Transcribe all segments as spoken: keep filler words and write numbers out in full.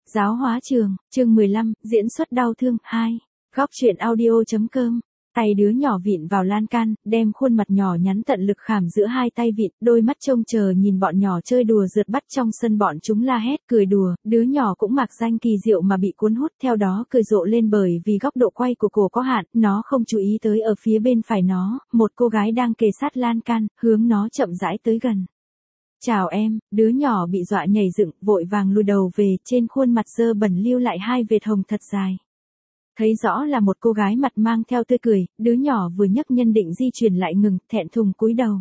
Giáo hóa trường, chương mười lăm, diễn xuất đau thương, hai. Góc truyện audio.com. Tay đứa nhỏ vịn vào lan can, đem khuôn mặt nhỏ nhắn tận lực khảm giữa hai tay vịn, đôi mắt trông chờ nhìn bọn nhỏ chơi đùa rượt bắt trong sân, bọn chúng la hét, cười đùa, đứa nhỏ cũng mặc danh kỳ diệu mà bị cuốn hút theo đó cười rộ lên bởi vì góc độ quay của cổ có hạn, nó không chú ý tới ở phía bên phải nó, một cô gái đang kề sát lan can, hướng nó chậm rãi tới gần. Chào em, đứa nhỏ bị dọa nhảy dựng, vội vàng lùi đầu về, trên khuôn mặt dơ bẩn lưu lại hai vệt hồng thật dài. Thấy rõ là một cô gái mặt mang theo tươi cười, đứa nhỏ vừa nhấc nhân định di chuyển lại ngừng, thẹn thùng cúi đầu.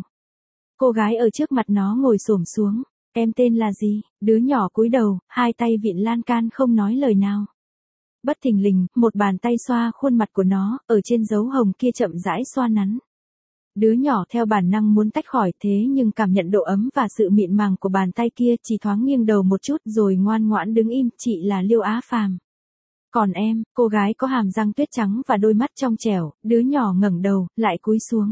Cô gái ở trước mặt nó ngồi xổm xuống, em tên là gì? Đứa nhỏ cúi đầu, hai tay vịn lan can không nói lời nào. Bất thình lình, một bàn tay xoa khuôn mặt của nó, ở trên dấu hồng kia chậm rãi xoa nắn. Đứa nhỏ theo bản năng muốn tách khỏi, thế nhưng cảm nhận độ ấm và sự mịn màng của bàn tay kia, chỉ thoáng nghiêng đầu một chút rồi ngoan ngoãn đứng im, chị là Liêu Á Phàm. Còn em, cô gái có hàm răng tuyết trắng và đôi mắt trong trẻo, đứa nhỏ ngẩng đầu, lại cúi xuống.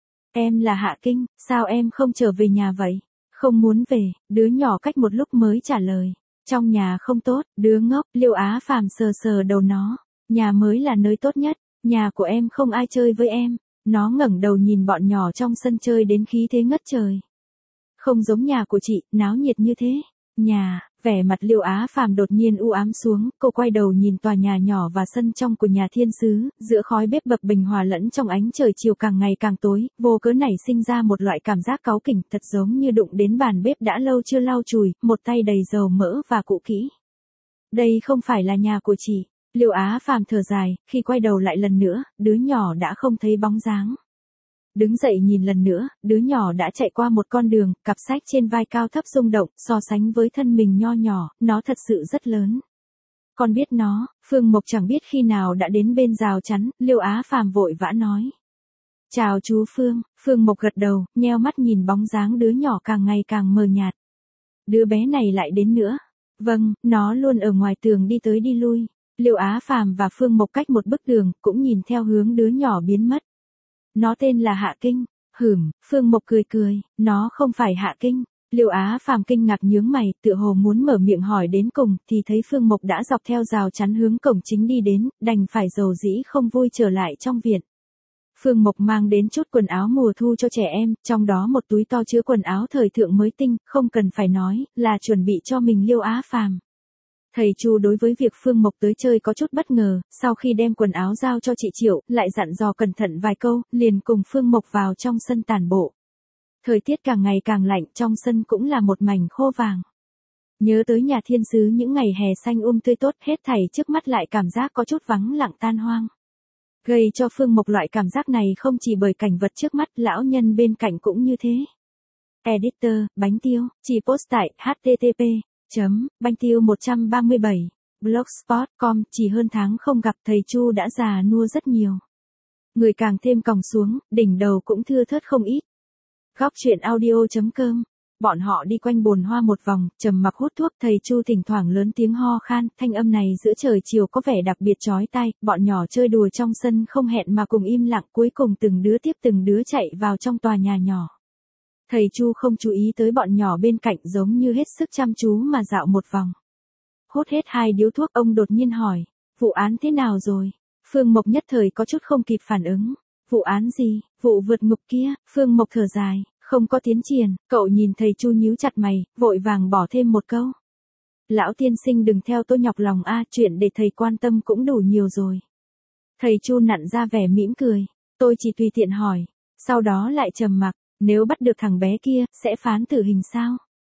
Em là Hạ Kinh, sao em không trở về nhà vậy? Không muốn về, đứa nhỏ cách một lúc mới trả lời. Trong nhà không tốt, đứa ngốc, Liêu Á Phàm sờ sờ đầu nó. Nhà mới là nơi tốt nhất, nhà của em không ai chơi với em. Nó ngẩng đầu nhìn bọn nhỏ trong sân chơi đến khí thế ngất trời. Không giống nhà của chị, náo nhiệt như thế. Nhà, vẻ mặt Liêu Á Phàm đột nhiên u ám xuống, cô quay đầu nhìn tòa nhà nhỏ và sân trong của nhà thiên sứ, giữa khói bếp bập bình hòa lẫn trong ánh trời chiều càng ngày càng tối, vô cớ nảy sinh ra một loại cảm giác cáu kỉnh, thật giống như đụng đến bàn bếp đã lâu chưa lau chùi, một tay đầy dầu mỡ và cũ kỹ. Đây không phải là nhà của chị. Liêu Á Phàm thở dài, khi quay đầu lại lần nữa, đứa nhỏ đã không thấy bóng dáng. Đứng dậy nhìn lần nữa, đứa nhỏ đã chạy qua một con đường, cặp sách trên vai cao thấp rung động, so sánh với thân mình nho nhỏ, nó thật sự rất lớn. Con biết nó, Phương Mộc chẳng biết khi nào đã đến bên rào chắn, Liêu Á Phàm vội vã nói. Chào chú Phương, Phương Mộc gật đầu, nheo mắt nhìn bóng dáng đứa nhỏ càng ngày càng mờ nhạt. Đứa bé này lại đến nữa. Vâng, nó luôn ở ngoài tường đi tới đi lui. Liêu Á Phàm và Phương Mộc cách một bức tường, cũng nhìn theo hướng đứa nhỏ biến mất. Nó tên là Hạ Kinh. Hửm, Phương Mộc cười cười, nó không phải Hạ Kinh. Liêu Á Phàm kinh ngạc nhướng mày, tựa hồ muốn mở miệng hỏi đến cùng, thì thấy Phương Mộc đã dọc theo rào chắn hướng cổng chính đi đến, đành phải dầu dĩ không vui trở lại trong viện. Phương Mộc mang đến chút quần áo mùa thu cho trẻ em, trong đó một túi to chứa quần áo thời thượng mới tinh, không cần phải nói, là chuẩn bị cho mình Liêu Á Phàm. Thầy Chu đối với việc Phương Mộc tới chơi có chút bất ngờ, sau khi đem quần áo giao cho chị Triệu, lại dặn dò cẩn thận vài câu, liền cùng Phương Mộc vào trong sân tản bộ. Thời tiết càng ngày càng lạnh, trong sân cũng là một mảnh khô vàng. Nhớ tới nhà thiên sứ những ngày hè xanh um tươi tốt, hết thảy trước mắt lại cảm giác có chút vắng lặng tan hoang. Gây cho Phương Mộc loại cảm giác này không chỉ bởi cảnh vật trước mắt, lão nhân bên cạnh cũng như thế. Editor, Bánh Tiêu, chỉ post tại h t t p chấm banh tiêu một trăm ba mươi bảy blogspot chấm com. Chỉ hơn tháng không gặp, thầy Chu đã già nua rất nhiều. Người càng thêm còng xuống, đỉnh đầu cũng thưa thớt không ít. Góc truyện audio.com. Bọn họ đi quanh bồn hoa một vòng, trầm mặc hút thuốc, thầy Chu thỉnh thoảng lớn tiếng ho khan, thanh âm này giữa trời chiều có vẻ đặc biệt chói tai. Bọn nhỏ chơi đùa trong sân không hẹn mà cùng im lặng, cuối cùng từng đứa tiếp từng đứa chạy vào trong tòa nhà nhỏ. Thầy Chu không chú ý tới bọn nhỏ bên cạnh, giống như hết sức chăm chú mà dạo một vòng. Hút hết hai điếu thuốc, ông đột nhiên hỏi, vụ án thế nào rồi? Phương Mộc nhất thời có chút không kịp phản ứng. Vụ án gì? Vụ vượt ngục kia. Phương Mộc thở dài, không có tiến triển. Cậu nhìn thầy Chu nhíu chặt mày, vội vàng bỏ thêm một câu. Lão tiên sinh đừng theo tôi nhọc lòng a, chuyện để thầy quan tâm cũng đủ nhiều rồi. Thầy Chu nặn ra vẻ mỉm cười, tôi chỉ tùy tiện hỏi. Sau đó lại trầm mặc. Nếu bắt được thằng bé kia, sẽ phán tử hình sao?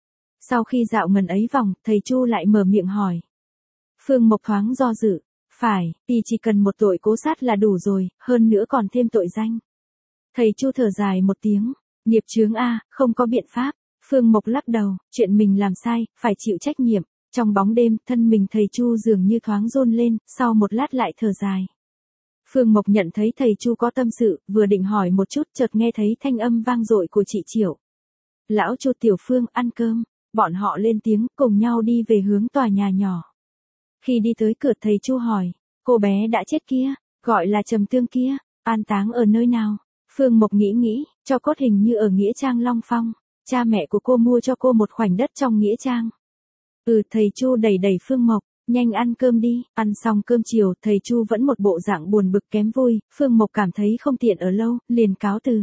Sau khi dạo ngần ấy vòng, thầy Chu lại mở miệng hỏi. Phương Mộc thoáng do dự. Phải, thì chỉ cần một tội cố sát là đủ rồi, hơn nữa còn thêm tội danh. Thầy Chu thở dài một tiếng. Nghiệp chướng a, không có biện pháp. Phương Mộc lắc đầu, chuyện mình làm sai, phải chịu trách nhiệm. Trong bóng đêm, thân mình thầy Chu dường như thoáng run lên, sau một lát lại thở dài. Phương Mộc nhận thấy thầy Chu có tâm sự, vừa định hỏi một chút, chợt nghe thấy thanh âm vang dội của chị Triệu. Lão Chu Tiểu Phương, ăn cơm. Bọn họ lên tiếng, cùng nhau đi về hướng tòa nhà nhỏ. Khi đi tới cửa, thầy Chu hỏi, cô bé đã chết kia, gọi là Trầm Tương kia, an táng ở nơi nào? Phương Mộc nghĩ nghĩ, cho cốt hình như ở Nghĩa Trang Long Phong. Cha mẹ của cô mua cho cô một khoảnh đất trong Nghĩa Trang. Ừ, thầy Chu đẩy đẩy Phương Mộc. Nhanh ăn cơm đi, ăn xong cơm chiều, thầy Chu vẫn một bộ dạng buồn bực kém vui, Phương Mộc cảm thấy không tiện ở lâu, liền cáo từ.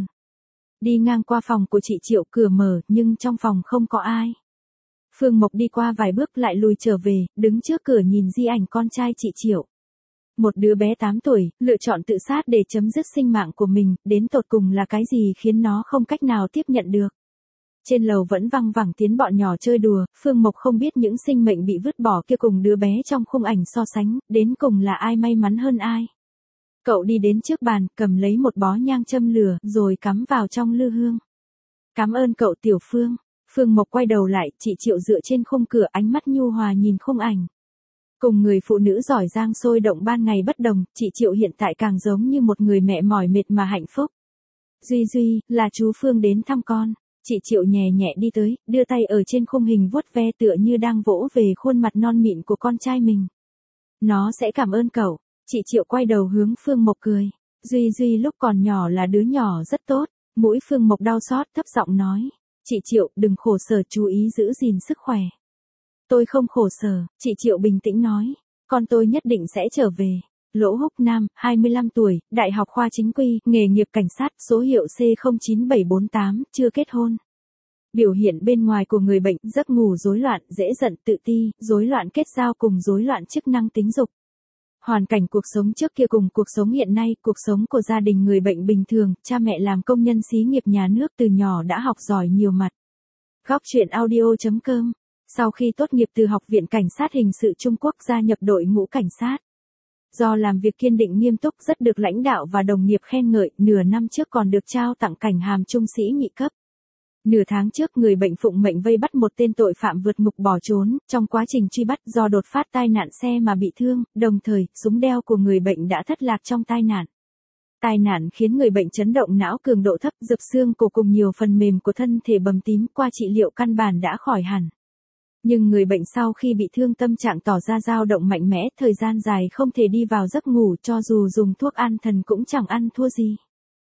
Đi ngang qua phòng của chị Triệu, cửa mở, nhưng trong phòng không có ai. Phương Mộc đi qua vài bước lại lùi trở về, đứng trước cửa nhìn di ảnh con trai chị Triệu. Một đứa bé tám tuổi, lựa chọn tự sát để chấm dứt sinh mạng của mình, đến tột cùng là cái gì khiến nó không cách nào tiếp nhận được. Trên lầu vẫn văng vẳng tiếng bọn nhỏ chơi đùa, Phương Mộc không biết những sinh mệnh bị vứt bỏ kia cùng đứa bé trong khung ảnh so sánh, đến cùng là ai may mắn hơn ai. Cậu đi đến trước bàn, cầm lấy một bó nhang châm lửa, rồi cắm vào trong lư hương. Cảm ơn cậu Tiểu Phương. Phương Mộc quay đầu lại, chị Triệu dựa trên khung cửa, ánh mắt nhu hòa nhìn khung ảnh. Cùng người phụ nữ giỏi giang sôi động ban ngày bất đồng, chị Triệu hiện tại càng giống như một người mẹ mỏi mệt mà hạnh phúc. Duy Duy, là chú Phương đến thăm con. Chị Triệu nhẹ nhẹ đi tới, đưa tay ở trên khung hình vuốt ve tựa như đang vỗ về khuôn mặt non mịn của con trai mình. Nó sẽ cảm ơn cậu. Chị Triệu quay đầu hướng Phương Mộc cười. Duy Duy lúc còn nhỏ là đứa nhỏ rất tốt. Mũi Phương Mộc đau xót, thấp giọng nói. Chị Triệu, đừng khổ sở, chú ý giữ gìn sức khỏe. Tôi không khổ sở, chị Triệu bình tĩnh nói. Con tôi nhất định sẽ trở về. Lỗ Húc Nam, hai mươi lăm tuổi, Đại học khoa chính quy, nghề nghiệp cảnh sát, số hiệu C không chín bảy bốn tám, chưa kết hôn. Biểu hiện bên ngoài của người bệnh, giấc ngủ rối loạn, dễ giận, tự ti, rối loạn kết giao cùng rối loạn chức năng tính dục. Hoàn cảnh cuộc sống trước kia cùng cuộc sống hiện nay, cuộc sống của gia đình người bệnh bình thường, cha mẹ làm công nhân xí nghiệp nhà nước từ nhỏ đã học giỏi nhiều mặt. Góc truyện audio chấm com. Sau khi tốt nghiệp từ Học viện Cảnh sát Hình sự Trung Quốc gia nhập đội ngũ cảnh sát. Do làm việc kiên định nghiêm túc rất được lãnh đạo và đồng nghiệp khen ngợi, nửa năm trước còn được trao tặng cảnh hàm trung sĩ nhị cấp. Nửa tháng trước người bệnh phụng mệnh vây bắt một tên tội phạm vượt ngục bỏ trốn, trong quá trình truy bắt do đột phát tai nạn xe mà bị thương, đồng thời, súng đeo của người bệnh đã thất lạc trong tai nạn. Tai nạn khiến người bệnh chấn động não cường độ thấp, dập xương cổ cùng nhiều phần mềm của thân thể bầm tím, qua trị liệu căn bản đã khỏi hẳn. Nhưng người bệnh sau khi bị thương tâm trạng tỏ ra dao động mạnh mẽ, thời gian dài không thể đi vào giấc ngủ, cho dù dùng thuốc an thần cũng chẳng ăn thua gì.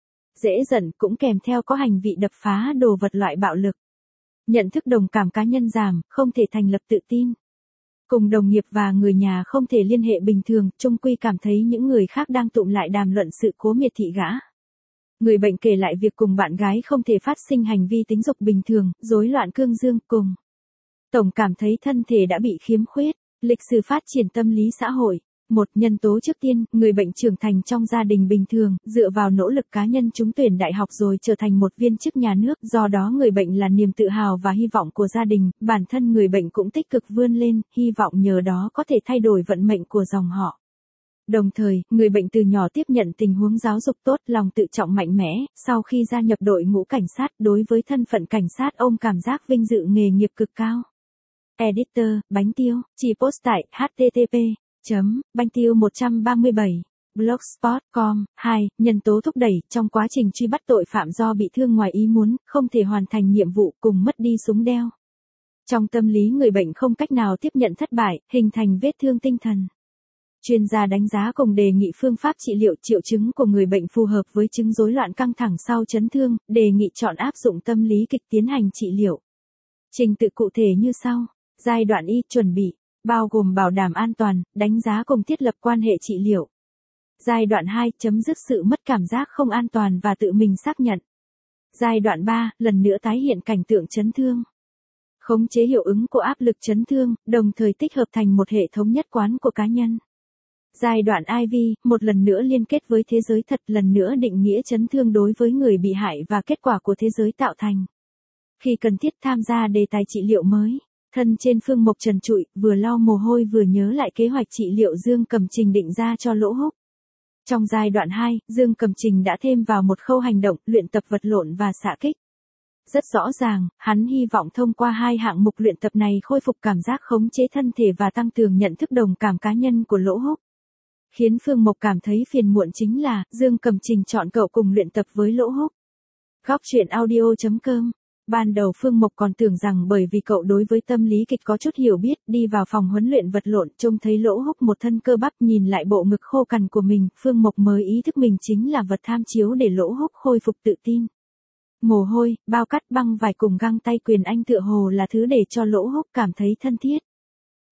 Dễ giận cũng kèm theo có hành vi đập phá đồ vật loại bạo lực. Nhận thức đồng cảm cá nhân giảm, không thể thành lập tự tin. Cùng đồng nghiệp và người nhà không thể liên hệ bình thường, chung quy cảm thấy những người khác đang tụm lại đàm luận sự cố miệt thị gã. Người bệnh kể lại việc cùng bạn gái không thể phát sinh hành vi tính dục bình thường, rối loạn cương dương cùng. Tổng cảm thấy thân thể đã bị khiếm khuyết. Lịch sử phát triển tâm lý xã hội. Một nhân tố trước tiên, người bệnh trưởng thành trong gia đình bình thường, dựa vào nỗ lực cá nhân trúng tuyển đại học rồi trở thành một viên chức nhà nước, do đó người bệnh là niềm tự hào và hy vọng của gia đình, bản thân người bệnh cũng tích cực vươn lên, hy vọng nhờ đó có thể thay đổi vận mệnh của dòng họ. Đồng thời, người bệnh từ nhỏ tiếp nhận tình huống giáo dục tốt, lòng tự trọng mạnh mẽ, sau khi gia nhập đội ngũ cảnh sát, đối với thân phận cảnh sát ông cảm giác vinh dự nghề nghiệp cực cao. Editor, Bánh Tiêu, chỉ post tại h t t p chấm bánh tiêu một trăm ba mươi bảy blogspot chấm com. Hai. Nhân tố thúc đẩy, trong quá trình truy bắt tội phạm do bị thương ngoài ý muốn, không thể hoàn thành nhiệm vụ cùng mất đi súng đeo. Trong tâm lý người bệnh không cách nào tiếp nhận thất bại, hình thành vết thương tinh thần. Chuyên gia đánh giá cùng đề nghị phương pháp trị liệu triệu chứng của người bệnh phù hợp với chứng rối loạn căng thẳng sau chấn thương, đề nghị chọn áp dụng tâm lý kịch tiến hành trị liệu. Trình tự cụ thể như sau. Giai đoạn Y, chuẩn bị, bao gồm bảo đảm an toàn, đánh giá cùng thiết lập quan hệ trị liệu. Giai đoạn hai, chấm dứt sự mất cảm giác không an toàn và tự mình xác nhận. Giai đoạn ba, lần nữa tái hiện cảnh tượng chấn thương. Khống chế hiệu ứng của áp lực chấn thương, đồng thời tích hợp thành một hệ thống nhất quán của cá nhân. Giai đoạn I V, một lần nữa liên kết với thế giới thật, lần nữa định nghĩa chấn thương đối với người bị hại và kết quả của thế giới tạo thành. Khi cần thiết tham gia đề tài trị liệu mới. Thân trên Phương Mộc trần trụi, vừa lau mồ hôi vừa nhớ lại kế hoạch trị liệu Dương Cầm Trình định ra cho Lỗ Húc. Trong giai đoạn hai, Dương Cầm Trình đã thêm vào một khâu hành động, luyện tập vật lộn và xạ kích. Rất rõ ràng, hắn hy vọng thông qua hai hạng mục luyện tập này khôi phục cảm giác khống chế thân thể và tăng cường nhận thức đồng cảm cá nhân của Lỗ Húc. Khiến Phương Mộc cảm thấy phiền muộn chính là, Dương Cầm Trình chọn cậu cùng luyện tập với Lỗ Húc. Góc truyện audio chấm com. Ban đầu Phương Mộc còn tưởng rằng bởi vì cậu đối với tâm lý kịch có chút hiểu biết, đi vào phòng huấn luyện vật lộn, trông thấy Lỗ Húc một thân cơ bắp, nhìn lại bộ ngực khô cằn của mình, Phương Mộc mới ý thức mình chính là vật tham chiếu để Lỗ Húc khôi phục tự tin. Mồ hôi, bao cắt băng vải cùng găng tay quyền anh tựa hồ là thứ để cho Lỗ Húc cảm thấy thân thiết.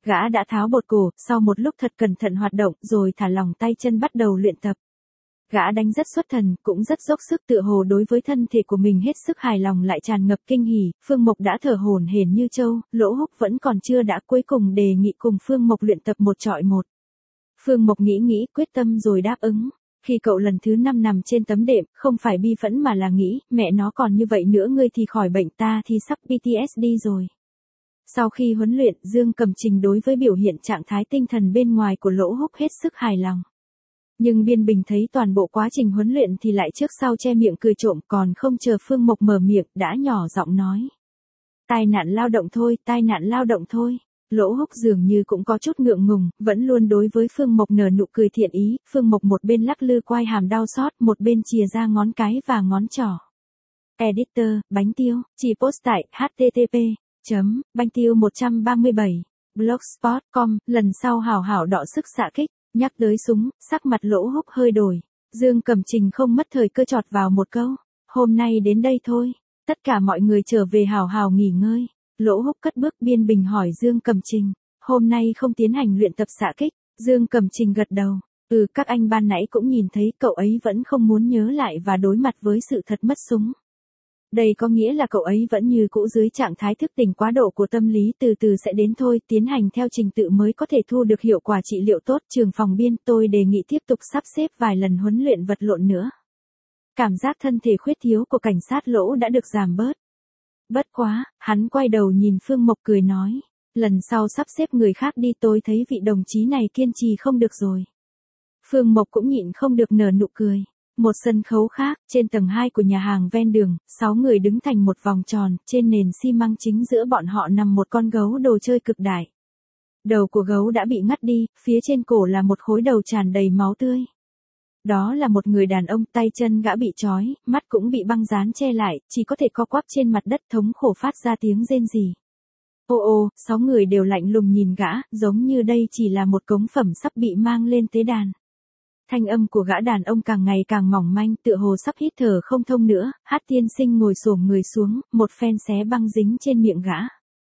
Gã đã tháo bột cổ, sau một lúc thật cẩn thận hoạt động, rồi thả lỏng tay chân bắt đầu luyện tập. Gã đánh rất xuất thần, cũng rất dốc sức, tựa hồ đối với thân thể của mình hết sức hài lòng lại tràn ngập kinh hỉ. Phương Mộc đã thở hổn hển như trâu, Lỗ Húc vẫn còn chưa đã, cuối cùng đề nghị cùng Phương Mộc luyện tập một chọi một. Phương Mộc nghĩ nghĩ, quyết tâm rồi đáp ứng. Khi cậu lần thứ năm nằm trên tấm đệm, không phải bi phẫn mà là nghĩ, mẹ nó còn như vậy nữa, ngươi thì khỏi bệnh, ta thì sắp pê tê ét đê rồi. Sau khi huấn luyện, Dương Cẩm Trình đối với biểu hiện trạng thái tinh thần bên ngoài của Lỗ Húc hết sức hài lòng. Nhưng Biên Bình thấy toàn bộ quá trình huấn luyện thì lại trước sau che miệng cười trộm, còn không chờ Phương Mộc mở miệng, đã nhỏ giọng nói. Tai nạn lao động thôi, tai nạn lao động thôi. Lỗ Húc dường như cũng có chút ngượng ngùng, vẫn luôn đối với Phương Mộc nở nụ cười thiện ý. Phương Mộc một bên lắc lư quai hàm đau xót, một bên chìa ra ngón cái và ngón trỏ. Editor, Bánh Tiêu, chỉ post tại h t t p chấm banh tiêu một trăm ba mươi bảy blogspot chấm com. Lần sau hảo hảo đọ sức xạ kích. Nhắc tới súng, sắc mặt Lỗ Húc hơi đổi. Dương Cẩm Trình không mất thời cơ chọt vào một câu. Hôm nay đến đây thôi. Tất cả mọi người trở về hào hào nghỉ ngơi. Lỗ Húc cất bước. Biên Bình hỏi Dương Cẩm Trình. Hôm nay không tiến hành luyện tập xạ kích. Dương Cẩm Trình gật đầu. Ừ, các anh ban nãy cũng nhìn thấy cậu ấy vẫn không muốn nhớ lại và đối mặt với sự thật mất súng. Đây có nghĩa là cậu ấy vẫn như cũ dưới trạng thái thức tỉnh quá độ của tâm lý, từ từ sẽ đến thôi, tiến hành theo trình tự mới có thể thu được hiệu quả trị liệu tốt. Trường phòng Biên, tôi đề nghị tiếp tục sắp xếp vài lần huấn luyện vật lộn nữa. Cảm giác thân thể khuyết thiếu của cảnh sát Lỗ đã được giảm bớt. Bất quá, hắn quay đầu nhìn Phương Mộc cười nói, lần sau sắp xếp người khác đi, tôi thấy vị đồng chí này kiên trì không được rồi. Phương Mộc cũng nhịn không được nở nụ cười. Một sân khấu khác, trên tầng hai của nhà hàng ven đường, sáu người đứng thành một vòng tròn, trên nền xi măng chính giữa bọn họ nằm một con gấu đồ chơi cực đại. Đầu của gấu đã bị ngắt đi, phía trên cổ là một khối đầu tràn đầy máu tươi. Đó là một người đàn ông, tay chân gã bị trói, mắt cũng bị băng dán che lại, chỉ có thể co quắp trên mặt đất thống khổ phát ra tiếng rên rỉ. Ô ô, sáu người đều lạnh lùng nhìn gã, giống như đây chỉ là một cống phẩm sắp bị mang lên tế đàn. Thanh âm của gã đàn ông càng ngày càng mỏng manh, tựa hồ sắp hít thở không thông nữa. Hát tiên sinh ngồi xổm người xuống, một phen xé băng dính trên miệng gã.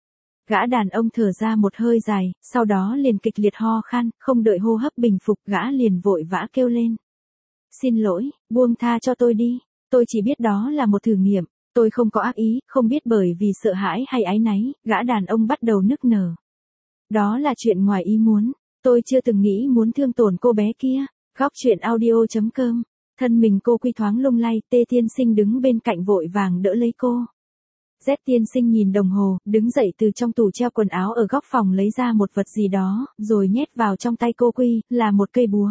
Gã đàn ông thở ra một hơi dài, sau đó liền kịch liệt ho khan, không đợi hô hấp bình phục, gã liền vội vã kêu lên. Xin lỗi, buông tha cho tôi đi, tôi chỉ biết đó là một thử nghiệm, tôi không có ác ý, không biết bởi vì sợ hãi hay áy náy, gã đàn ông bắt đầu nức nở. Đó là chuyện ngoài ý muốn, tôi chưa từng nghĩ muốn thương tổn cô bé kia. Góc truyện audio chấm com. Thân mình cô Quy thoáng lung lay, Tê Tiên Sinh đứng bên cạnh vội vàng đỡ lấy cô. Z Tiên Sinh nhìn đồng hồ, đứng dậy từ trong tủ treo quần áo ở góc phòng lấy ra một vật gì đó, rồi nhét vào trong tay cô Quy, là một cây búa.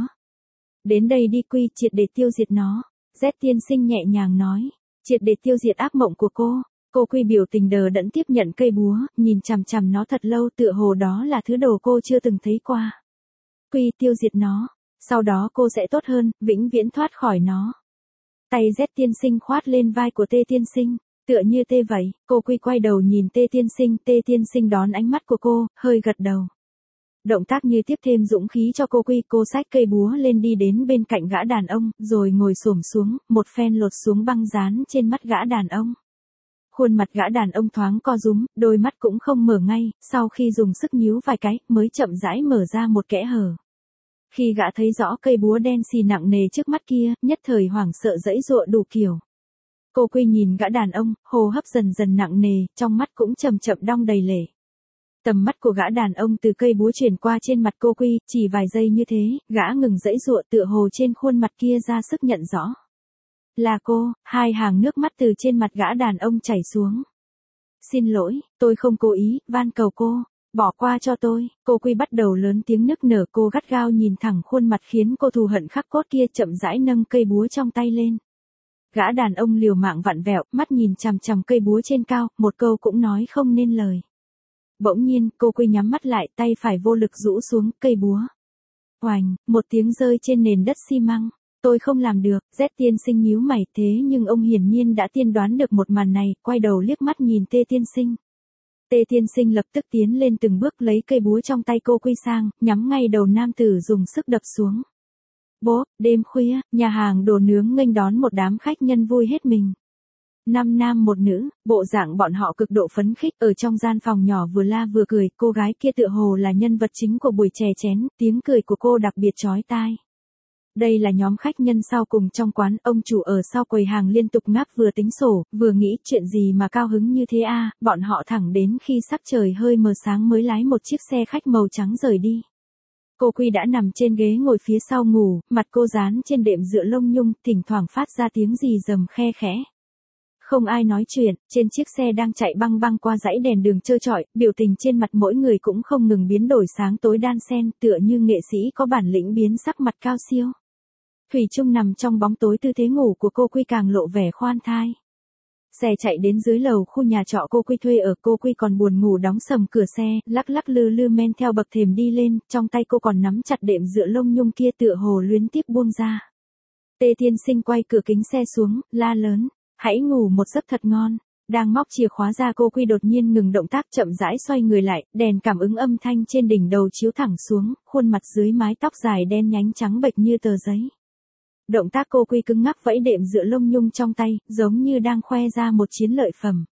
Đến đây đi Quy, triệt để tiêu diệt nó. Z Tiên Sinh nhẹ nhàng nói, triệt để tiêu diệt ác mộng của cô. Cô Quy biểu tình đờ đẫn tiếp nhận cây búa, nhìn chằm chằm nó thật lâu, tựa hồ đó là thứ đồ cô chưa từng thấy qua. Quy, tiêu diệt nó. Sau đó cô sẽ tốt hơn, vĩnh viễn thoát khỏi nó. Tay Z Tiên Sinh khoát lên vai của Tê Tiên Sinh, tựa như tê vậy. Cô Quy quay đầu nhìn Tê Tiên Sinh, Tê Tiên Sinh đón ánh mắt của cô, hơi gật đầu. Động tác như tiếp thêm dũng khí cho cô Quy, cô xách cây búa lên đi đến bên cạnh gã đàn ông, rồi ngồi xổm xuống, một phen lột xuống băng dán trên mắt gã đàn ông. Khuôn mặt gã đàn ông thoáng co rúm, đôi mắt cũng không mở ngay, sau khi dùng sức nhíu vài cái, mới chậm rãi mở ra một kẽ hở. Khi gã thấy rõ cây búa đen xì nặng nề trước mắt kia, nhất thời hoảng sợ giãy giụa đủ kiểu. Cô Quy nhìn gã đàn ông, hô hấp dần dần nặng nề, trong mắt cũng chậm chậm đong đầy lệ. Tầm mắt của gã đàn ông từ cây búa chuyển qua trên mặt cô Quy, chỉ vài giây như thế, gã ngừng giãy giụa, tựa hồ trên khuôn mặt kia ra sức nhận rõ. Là cô. Hai hàng nước mắt từ trên mặt gã đàn ông chảy xuống. Xin lỗi, tôi không cố ý, van cầu cô. Bỏ qua cho tôi. Cô Quy bắt đầu lớn tiếng nức nở, cô gắt gao nhìn thẳng khuôn mặt khiến cô thù hận khắc cốt kia, chậm rãi nâng cây búa trong tay lên. Gã đàn ông liều mạng vặn vẹo, mắt nhìn chằm chằm cây búa trên cao, một câu cũng nói không nên lời. Bỗng nhiên, cô Quy nhắm mắt lại, tay phải vô lực rũ xuống cây búa. Oành, một tiếng rơi trên nền đất xi măng. Tôi không làm được. Z Tiên Sinh nhíu mày, thế nhưng ông hiển nhiên đã tiên đoán được một màn này, quay đầu liếc mắt nhìn Tê Tiên Sinh. Tê Tiên Sinh lập tức tiến lên từng bước, lấy cây búa trong tay cô Quy sang, nhắm ngay đầu nam tử dùng sức đập xuống. Bố, đêm khuya, nhà hàng đồ nướng nghênh đón một đám khách nhân vui hết mình. Năm nam một nữ, bộ dạng bọn họ cực độ phấn khích, ở trong gian phòng nhỏ vừa la vừa cười, cô gái kia tựa hồ là nhân vật chính của buổi chè chén, tiếng cười của cô đặc biệt chói tai. Đây là nhóm khách nhân sau cùng trong quán, ông chủ ở sau quầy hàng liên tục ngáp vừa tính sổ, vừa nghĩ chuyện gì mà cao hứng như thế a, bọn họ thẳng đến khi sắc trời hơi mờ sáng mới lái một chiếc xe khách màu trắng rời đi. Cô Quy đã nằm trên ghế ngồi phía sau ngủ, mặt cô dán trên đệm dựa lông nhung, thỉnh thoảng phát ra tiếng gì rầm khe khẽ. Không ai nói chuyện, trên chiếc xe đang chạy băng băng qua dãy đèn đường trơ trọi, biểu tình trên mặt mỗi người cũng không ngừng biến đổi sáng tối đan xen, tựa như nghệ sĩ có bản lĩnh biến sắc mặt cao siêu. Thủy chung nằm trong bóng tối, tư thế ngủ của cô Quy càng lộ vẻ khoan thai. Xe chạy đến dưới lầu khu nhà trọ cô Quy thuê ở, cô Quy còn buồn ngủ đóng sầm cửa xe, lắc lắc lư lư men theo bậc thềm đi lên, trong tay cô còn nắm chặt đệm dựa lông nhung kia tựa hồ luyến tiếp buông ra. Tê Thiên Sinh quay cửa kính xe xuống, la lớn, hãy ngủ một giấc thật ngon. Đang móc chìa khóa ra, cô Quy đột nhiên ngừng động tác, chậm rãi xoay người lại, đèn cảm ứng âm thanh trên đỉnh đầu chiếu thẳng xuống, khuôn mặt dưới mái tóc dài đen nhánh trắng bệch như tờ giấy. Động tác cô Quy cứng ngắc vẫy đệm dựa lông nhung trong tay, giống như đang khoe ra một chiến lợi phẩm.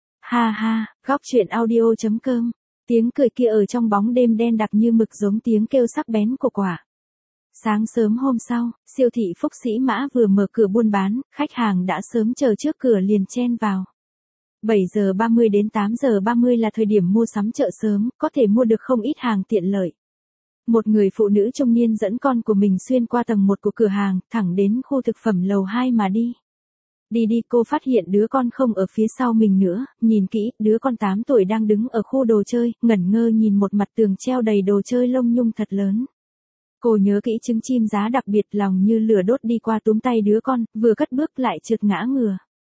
Ha ha, góc truyện audio chấm com. Tiếng cười kia ở trong bóng đêm đen đặc như mực, giống tiếng kêu sắc bén của quả. Sáng sớm hôm sau, siêu thị Phúc Sĩ Mã vừa mở cửa buôn bán, khách hàng đã sớm chờ trước cửa liền chen vào. bảy giờ ba mươi đến tám giờ ba mươi là thời điểm mua sắm chợ sớm, có thể mua được không ít hàng tiện lợi. Một người phụ nữ trung niên dẫn con của mình xuyên qua tầng một của cửa hàng, thẳng đến khu thực phẩm lầu hai mà đi. Đi đi, cô phát hiện đứa con không ở phía sau mình nữa, nhìn kỹ, đứa con tám tuổi đang đứng ở khu đồ chơi, ngẩn ngơ nhìn một mặt tường treo đầy đồ chơi lông nhung thật lớn. Cô nhớ kỹ trứng chim giá đặc biệt, lòng như lửa đốt đi qua túm tay đứa con, vừa cất bước lại trượt ngã ngửa.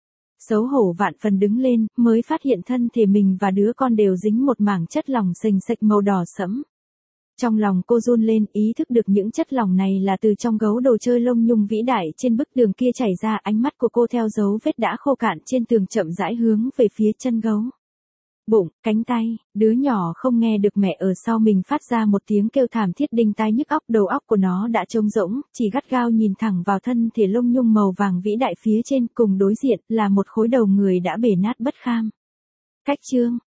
Xấu hổ vạn phần đứng lên, mới phát hiện thân thể mình và đứa con đều dính một mảng chất lỏng sình sạch màu đỏ sẫm. Trong lòng cô run lên, ý thức được những chất lỏng này là từ trong gấu đồ chơi lông nhung vĩ đại trên bức tường kia chảy ra, ánh mắt của cô theo dấu vết đã khô cạn trên tường chậm rãi hướng về phía chân gấu. Bụng, cánh tay, đứa nhỏ không nghe được mẹ ở sau mình phát ra một tiếng kêu thảm thiết đinh tai nhức óc, đầu óc của nó đã trống rỗng, chỉ gắt gao nhìn thẳng vào thân thể lông nhung màu vàng vĩ đại phía trên, cùng đối diện là một khối đầu người đã bể nát bất kham. Cách chương